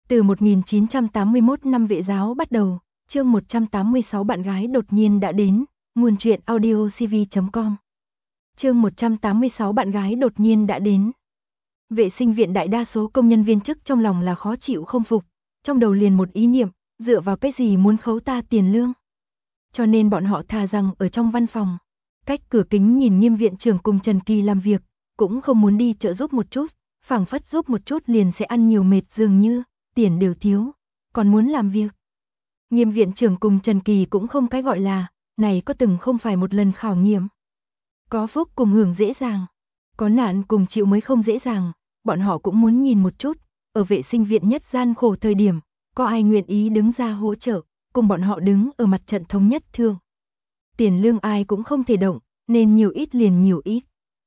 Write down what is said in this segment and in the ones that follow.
Từ 1981 năm vệ giáo bắt đầu, chương 186 bạn gái đột nhiên đã đến, nguồn truyện audio cv.com. Chương 186 bạn gái đột nhiên đã đến. Vệ sinh viện đại đa số công nhân viên chức trong lòng là khó chịu không phục, trong đầu liền một ý niệm, dựa vào cái gì muốn khấu ta tiền lương. Cho nên bọn họ thà rằng ở trong văn phòng, cách cửa kính nhìn Nghiêm viện trưởng cùng Trần Kỳ làm việc, cũng không muốn đi trợ giúp một chút, phảng phất giúp một chút liền sẽ ăn nhiều mệt dường như, tiền đều thiếu, còn muốn làm việc. Nghiêm viện trưởng cùng Trần Kỳ cũng không cái gọi là, này có từng không phải một lần khảo nghiệm. Có phúc cùng hưởng dễ dàng, có nạn cùng chịu mới không dễ dàng, bọn họ cũng muốn nhìn một chút, ở vệ sinh viện nhất gian khổ thời điểm, có ai nguyện ý đứng ra hỗ trợ, cùng bọn họ đứng ở mặt trận thống nhất thương. Tiền lương ai cũng không thể động, nên nhiều ít liền nhiều ít.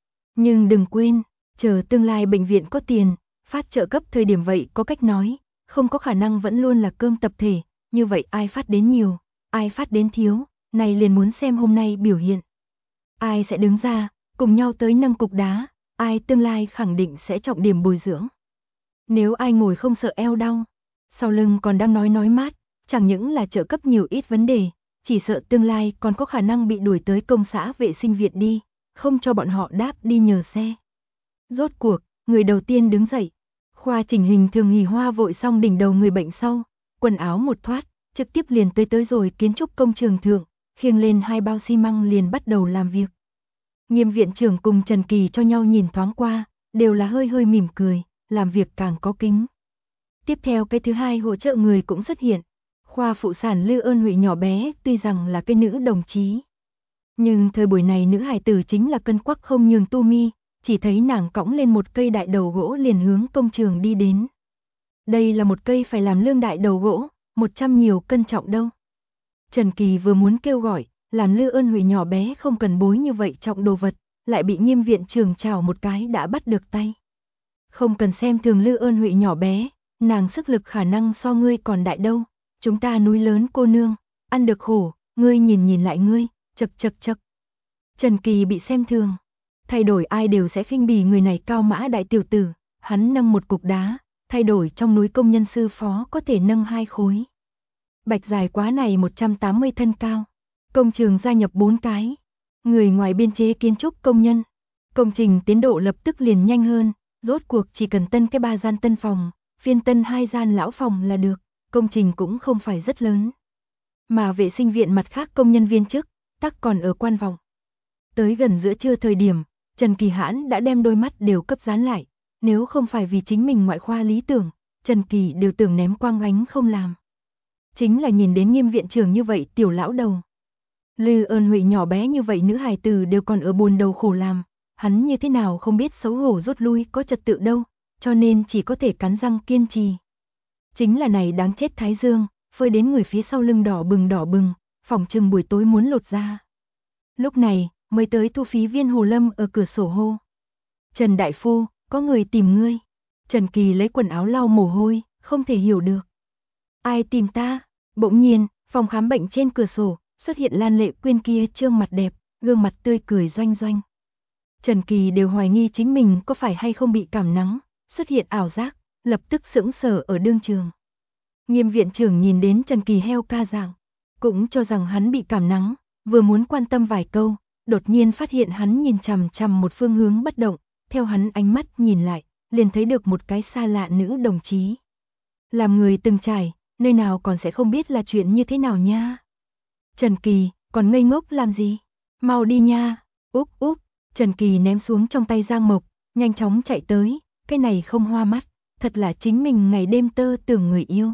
Nhưng đừng quên, chờ tương lai bệnh viện có tiền, phát trợ cấp thời điểm vậy có cách nói, không có khả năng vẫn luôn là cơm tập thể, như vậy ai phát đến nhiều, ai phát đến thiếu, này liền muốn xem hôm nay biểu hiện. Ai sẽ đứng ra, cùng nhau tới nâng cục đá, ai tương lai khẳng định sẽ trọng điểm bồi dưỡng. Nếu ai ngồi không sợ eo đau, sau lưng còn đang nói mát, chẳng những là trợ cấp nhiều ít vấn đề, chỉ sợ tương lai còn có khả năng bị đuổi tới công xã vệ sinh viện đi, không cho bọn họ đáp đi nhờ xe. Rốt cuộc, người đầu tiên đứng dậy, khoa chỉnh hình thường hỉ hoa vội xong đỉnh đầu người bệnh sau, quần áo một thoát, trực tiếp liền tới rồi kiến trúc công trường thượng, khiêng lên 2 bao xi măng liền bắt đầu làm việc. Nghiêm viện trưởng cùng Trần Kỳ cho nhau nhìn thoáng qua, đều là hơi mỉm cười, làm việc càng có kính. Tiếp theo cái thứ hai hỗ trợ người cũng xuất hiện, khoa phụ sản Lư Ơn Huệ nhỏ bé, tuy rằng là cái nữ đồng chí. Nhưng thời buổi này nữ hài tử chính là cân quắc không nhường tu mi, chỉ thấy nàng cõng lên một cây đại đầu gỗ liền hướng công trường đi đến. Đây là một cây phải làm lương đại đầu gỗ, 100 nhiều cân trọng đâu. Trần Kỳ vừa muốn kêu gọi, làm Lư Ơn Huệ nhỏ bé không cần bối như vậy trọng đồ vật, lại bị Nghiêm viện trưởng chào một cái đã bắt được tay. Không cần xem thường Lư Ơn Huệ nhỏ bé, nàng sức lực khả năng so ngươi còn đại đâu, chúng ta núi lớn cô nương, ăn được khổ, ngươi nhìn lại ngươi, chậc. Trần Kỳ bị xem thường, thay đổi ai đều sẽ khinh bỉ người này cao mã đại tiểu tử, hắn nâng một cục đá, thay đổi trong núi công nhân sư phó có thể nâng 2 khối. Bạch dài quá này 180 thân cao, công trường gia nhập 4 cái, người ngoài biên chế kiến trúc công nhân, công trình tiến độ lập tức liền nhanh hơn, rốt cuộc chỉ cần tân cái 3 gian tân phòng, phiên tân 2 gian lão phòng là được, công trình cũng không phải rất lớn. Mà vệ sinh viện mặt khác công nhân viên chức, tắc còn ở quan vọng. Tới gần giữa trưa thời điểm, Trần Kỳ Hãn đã đem đôi mắt đều cấp dán lại, nếu không phải vì chính mình ngoại khoa lý tưởng, Trần Kỳ đều tưởng ném quang gánh không làm. Chính là nhìn đến Nghiêm viện trưởng như vậy tiểu lão đầu. Lư Ơn Huệ nhỏ bé như vậy nữ hài tử đều còn ở buồn đầu khổ làm, hắn như thế nào không biết xấu hổ rút lui có trật tự đâu, cho nên chỉ có thể cắn răng kiên trì. Chính là này đáng chết thái dương, phơi đến người phía sau lưng đỏ bừng, phỏng chừng buổi tối muốn lột da. Lúc này, mới tới thu phí viên Hồ Lâm ở cửa sổ hô. Trần Đại Phu, có người tìm ngươi. Trần Kỳ lấy quần áo lau mồ hôi, không thể hiểu được. Ai tìm ta? Bỗng nhiên, phòng khám bệnh trên cửa sổ, xuất hiện Lan Lệ Quyên kia trương mặt đẹp, gương mặt tươi cười doanh. Trần Kỳ đều hoài nghi chính mình có phải hay không bị cảm nắng, xuất hiện ảo giác, lập tức sững sờ ở đương trường. Nghiêm viện trưởng nhìn đến Trần Kỳ heo ca dạng, cũng cho rằng hắn bị cảm nắng, vừa muốn quan tâm vài câu, đột nhiên phát hiện hắn nhìn chằm một phương hướng bất động, theo hắn ánh mắt nhìn lại, liền thấy được một cái xa lạ nữ đồng chí. Làm người từng trải, nơi nào còn sẽ không biết là chuyện như thế nào nha. Trần Kỳ, còn ngây ngốc làm gì? Mau đi nha. Úp, Trần Kỳ ném xuống trong tay Giang Mộc, nhanh chóng chạy tới, cái này không hoa mắt, thật là chính mình ngày đêm tơ tưởng người yêu.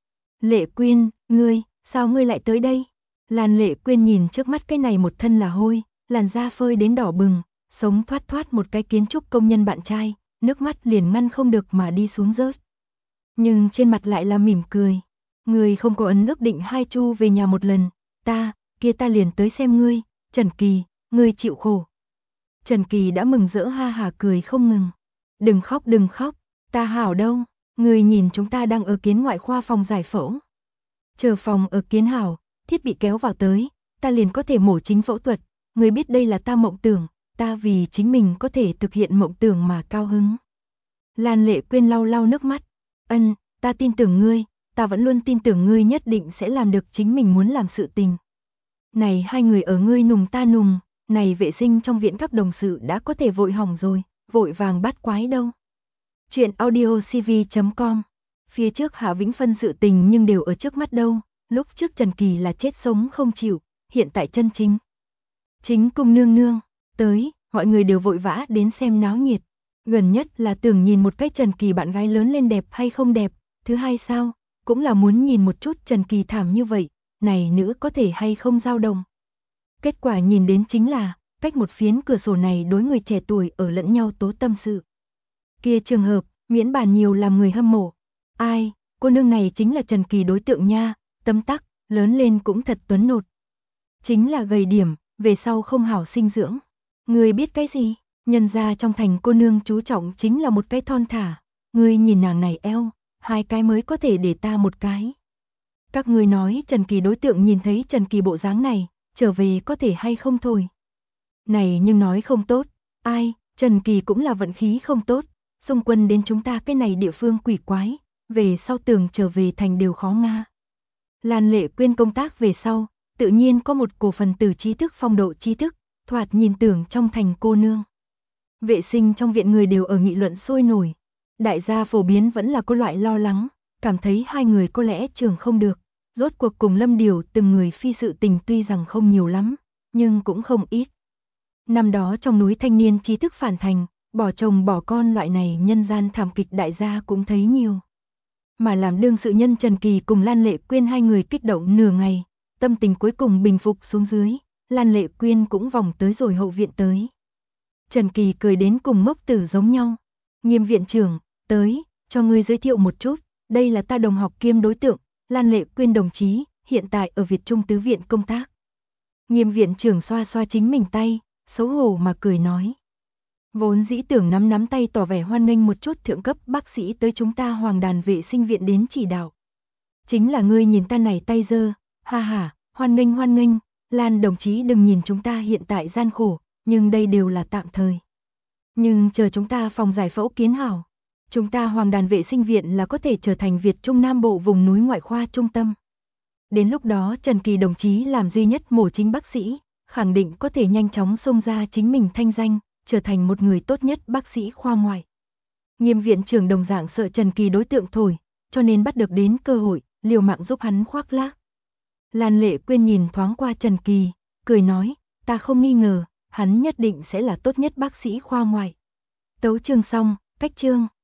Lệ Quyên, sao ngươi lại tới đây? Lan Lệ Quyên nhìn trước mắt cái này một thân là hôi, làn da phơi đến đỏ bừng, sống thoát một cái kiến trúc công nhân bạn trai, nước mắt liền ngăn không được mà đi xuống rớt. Nhưng trên mặt lại là mỉm cười. Ngươi không có ấn ước định 2 chu về nhà một lần, ta liền tới xem ngươi, Trần Kỳ, ngươi chịu khổ. Trần Kỳ đã mừng rỡ ha hả cười không ngừng. Đừng khóc, ta hảo đâu, ngươi nhìn chúng ta đang ở kiến ngoại khoa phòng giải phẫu. Chờ phòng ở kiến hảo, thiết bị kéo vào tới, ta liền có thể mổ chính phẫu thuật, ngươi biết đây là ta mộng tưởng, ta vì chính mình có thể thực hiện mộng tưởng mà cao hứng. Lan Lệ Quyên lau nước mắt, ta tin tưởng ngươi, ta vẫn luôn tin tưởng ngươi nhất định sẽ làm được chính mình muốn làm sự tình. Này hai người ở ngươi nùng ta nùng, này vệ sinh trong viện các đồng sự đã có thể vội hỏng rồi, vội vàng bắt quái đâu. Chuyện audio cv.com. Phía trước Hạ Vĩnh Phân sự tình nhưng đều ở trước mắt đâu, lúc trước Trần Kỳ là chết sống không chịu, hiện tại chân chính cung nương nương tới, mọi người đều vội vã đến xem náo nhiệt. Gần nhất là tưởng nhìn một cái Trần Kỳ bạn gái lớn lên đẹp hay không đẹp, thứ hai sao, cũng là muốn nhìn một chút Trần Kỳ thảm như vậy, này nữ có thể hay không dao động. Kết quả nhìn đến chính là, cách một phiến cửa sổ này đối người trẻ tuổi ở lẫn nhau tố tâm sự. Kia trường hợp, miễn bàn nhiều làm người hâm mộ. Ai, cô nương này chính là Trần Kỳ đối tượng nha, tấm tắc, lớn lên cũng thật tuấn nột. Chính là gầy điểm, về sau không hảo sinh dưỡng. Người biết cái gì? Nhân ra trong thành cô nương chú trọng chính là một cái thon thả. Ngươi nhìn nàng này eo, hai cái mới có thể để ta một cái. Các ngươi nói Trần Kỳ đối tượng nhìn thấy Trần Kỳ bộ dáng này, trở về có thể hay không thôi. Này nhưng nói không tốt, ai, Trần Kỳ cũng là vận khí không tốt, xung quân đến chúng ta cái này địa phương quỷ quái, về sau tưởng trở về thành đều khó nga. Lan Lệ Quyên công tác về sau, tự nhiên có một cổ phần tử trí thức phong độ trí thức, thoạt nhìn tưởng trong thành cô nương. Vệ sinh trong viện người đều ở nghị luận sôi nổi. Đại gia phổ biến vẫn là có loại lo lắng, cảm thấy hai người có lẽ trường không được. Rốt cuộc cùng Lâm Điều từng người phi sự tình tuy rằng không nhiều lắm, nhưng cũng không ít. Năm đó trong núi thanh niên trí thức phản thành, bỏ chồng bỏ con loại này nhân gian thảm kịch đại gia cũng thấy nhiều. Mà làm đương sự nhân Trần Kỳ cùng Lan Lệ Quyên hai người kích động nửa ngày, tâm tình cuối cùng bình phục xuống dưới, Lan Lệ Quyên cũng vòng tới rồi hậu viện tới. Trần Kỳ cười đến cùng ngốc tử giống nhau. Nghiêm viện trưởng, tới, cho ngươi giới thiệu một chút, đây là ta đồng học kiêm đối tượng, Lan Lệ Quyên đồng chí, hiện tại ở Việt Trung Tứ Viện công tác. Nghiêm viện trưởng xoa xoa chính mình tay, xấu hổ mà cười nói. Vốn dĩ tưởng nắm tay tỏ vẻ hoan nghênh một chút thượng cấp bác sĩ tới chúng ta Hoàng Đàn vệ sinh viện đến chỉ đạo. Chính là ngươi nhìn ta này tay dơ, ha ha, hoan nghênh, Lan đồng chí đừng nhìn chúng ta hiện tại gian khổ, nhưng đây đều là tạm thời. Nhưng chờ chúng ta phòng giải phẫu kiến hảo, chúng ta Hoàng Đàn vệ sinh viện là có thể trở thành Việt Trung Nam Bộ vùng núi ngoại khoa trung tâm. Đến lúc đó Trần Kỳ đồng chí làm duy nhất mổ chính bác sĩ, khẳng định có thể nhanh chóng xông ra chính mình thanh danh, trở thành một người tốt nhất bác sĩ khoa ngoại. Nghiêm viện trưởng đồng dạng sợ Trần Kỳ đối tượng thổi, cho nên bắt được đến cơ hội, liều mạng giúp hắn khoác lác. Lan Lệ Quyên nhìn thoáng qua Trần Kỳ, cười nói, ta không nghi ngờ, hắn nhất định sẽ là tốt nhất bác sĩ khoa ngoại. Tấu chương xong, cách chương.